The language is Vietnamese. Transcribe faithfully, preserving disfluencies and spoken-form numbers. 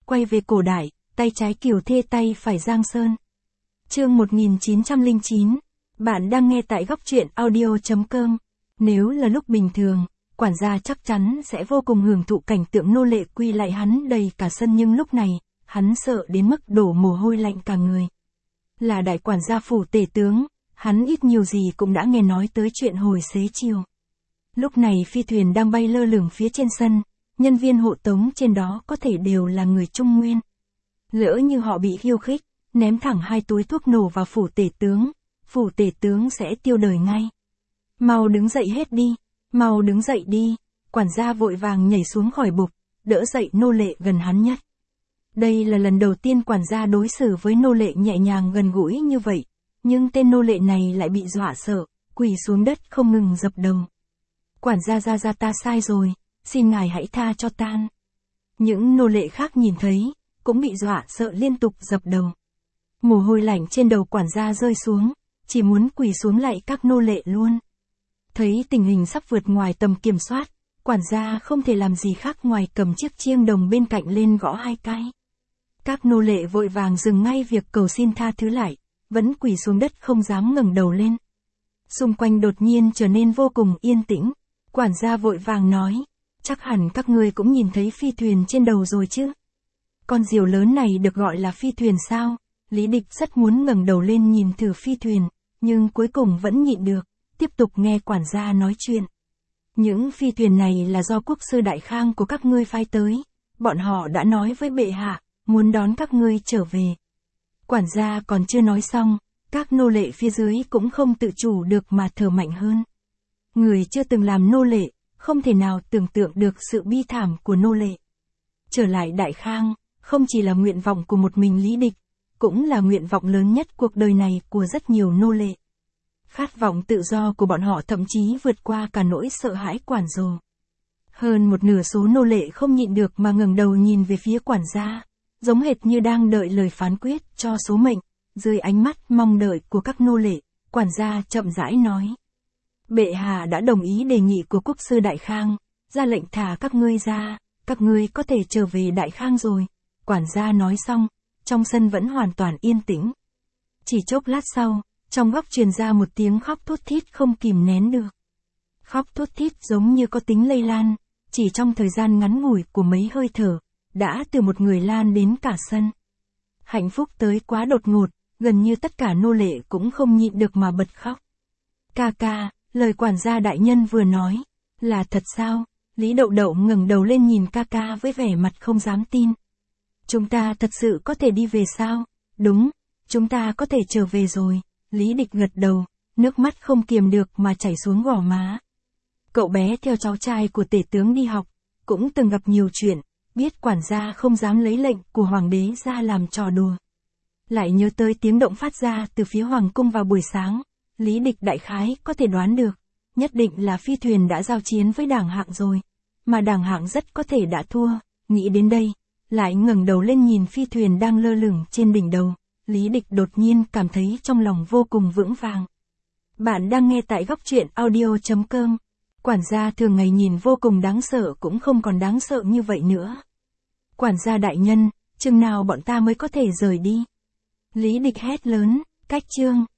quay về cổ đại, tay trái Kiều Thê tay phải Giang Sơn. Chương một nghìn chín trăm lẻ chín, bạn đang nghe tại góc truyện audio chấm com. Nếu là lúc bình thường, quản gia chắc chắn sẽ vô cùng hưởng thụ cảnh tượng nô lệ quy lại hắn đầy cả sân, nhưng lúc này, hắn sợ đến mức đổ mồ hôi lạnh cả người. Là đại quản gia phủ tể tướng, hắn ít nhiều gì cũng đã nghe nói tới chuyện hồi xế chiều. Lúc này phi thuyền đang bay lơ lửng phía trên sân, nhân viên hộ tống trên đó có thể đều là người Trung Nguyên. Lỡ như họ bị khiêu khích, ném thẳng hai túi thuốc nổ vào phủ tể tướng, phủ tể tướng sẽ tiêu đời ngay. Mau đứng dậy hết đi, mau đứng dậy đi, quản gia vội vàng nhảy xuống khỏi bục, đỡ dậy nô lệ gần hắn nhất. Đây là lần đầu tiên quản gia đối xử với nô lệ nhẹ nhàng gần gũi như vậy, nhưng tên nô lệ này lại bị dọa sợ, quỳ xuống đất không ngừng dập đầu. Quản gia ra ra ta sai rồi, xin ngài hãy tha cho tan. Những nô lệ khác nhìn thấy, cũng bị dọa sợ liên tục dập đầu. Mồ hôi lạnh trên đầu quản gia rơi xuống, chỉ muốn quỳ xuống lạy các nô lệ luôn. Thấy tình hình sắp vượt ngoài tầm kiểm soát, quản gia không thể làm gì khác ngoài cầm chiếc chiêng đồng bên cạnh lên gõ hai cái. Các nô lệ vội vàng dừng ngay việc cầu xin tha thứ lại, vẫn quỳ xuống đất không dám ngẩng đầu lên. Xung quanh đột nhiên trở nên vô cùng yên tĩnh, quản gia vội vàng nói, chắc hẳn các ngươi cũng nhìn thấy phi thuyền trên đầu rồi chứ. Con diều lớn này được gọi là phi thuyền sao? Lý Địch rất muốn ngẩng đầu lên nhìn thử phi thuyền, nhưng cuối cùng vẫn nhịn được, tiếp tục nghe quản gia nói chuyện. Những phi thuyền này là do quốc sư Đại Khang của các ngươi phái tới, bọn họ đã nói với bệ hạ, muốn đón các ngươi trở về. Quản gia còn chưa nói xong, các nô lệ phía dưới cũng không tự chủ được mà thở mạnh hơn. Người chưa từng làm nô lệ, không thể nào tưởng tượng được sự bi thảm của nô lệ. Trở lại Đại Khang, không chỉ là nguyện vọng của một mình Lý Địch, cũng là nguyện vọng lớn nhất cuộc đời này của rất nhiều nô lệ. Khát vọng tự do của bọn họ thậm chí vượt qua cả nỗi sợ hãi quản rồ. Hơn một nửa số nô lệ không nhịn được mà ngẩng đầu nhìn về phía quản gia, giống hệt như đang đợi lời phán quyết cho số mệnh. Dưới ánh mắt mong đợi của các nô lệ, quản gia chậm rãi nói. Bệ hạ đã đồng ý đề nghị của quốc sư Đại Khang, ra lệnh thả các ngươi ra, các ngươi có thể trở về Đại Khang rồi. Quản gia nói xong, trong sân vẫn hoàn toàn yên tĩnh. Chỉ chốc lát sau, trong góc truyền ra một tiếng khóc thút thít không kìm nén được. Khóc thút thít giống như có tính lây lan, chỉ trong thời gian ngắn ngủi của mấy hơi thở, đã từ một người lan đến cả sân. Hạnh phúc tới quá đột ngột, gần như tất cả nô lệ cũng không nhịn được mà bật khóc. Ca ca, lời quản gia đại nhân vừa nói, là thật sao? Lý Đậu Đậu ngẩng đầu lên nhìn ca ca với vẻ mặt không dám tin. Chúng ta thật sự có thể đi về sao? Đúng, chúng ta có thể trở về rồi. Lý Địch gật đầu, nước mắt không kiềm được mà chảy xuống gò má. Cậu bé theo cháu trai của tể tướng đi học, cũng từng gặp nhiều chuyện, biết quản gia không dám lấy lệnh của hoàng đế ra làm trò đùa. Lại nhớ tới tiếng động phát ra từ phía hoàng cung vào buổi sáng, Lý Địch đại khái có thể đoán được, nhất định là phi thuyền đã giao chiến với Đảng Hạng rồi, mà Đảng Hạng rất có thể đã thua. Nghĩ đến đây, lại ngẩng đầu lên nhìn phi thuyền đang lơ lửng trên đỉnh đầu, Lý Địch đột nhiên cảm thấy trong lòng vô cùng vững vàng. Bạn đang nghe tại góc truyện audio chấm com. Quản gia thường ngày nhìn vô cùng đáng sợ cũng không còn đáng sợ như vậy nữa. Quản gia đại nhân, chừng nào bọn ta mới có thể rời đi? Lý Địch hét lớn, cách chương.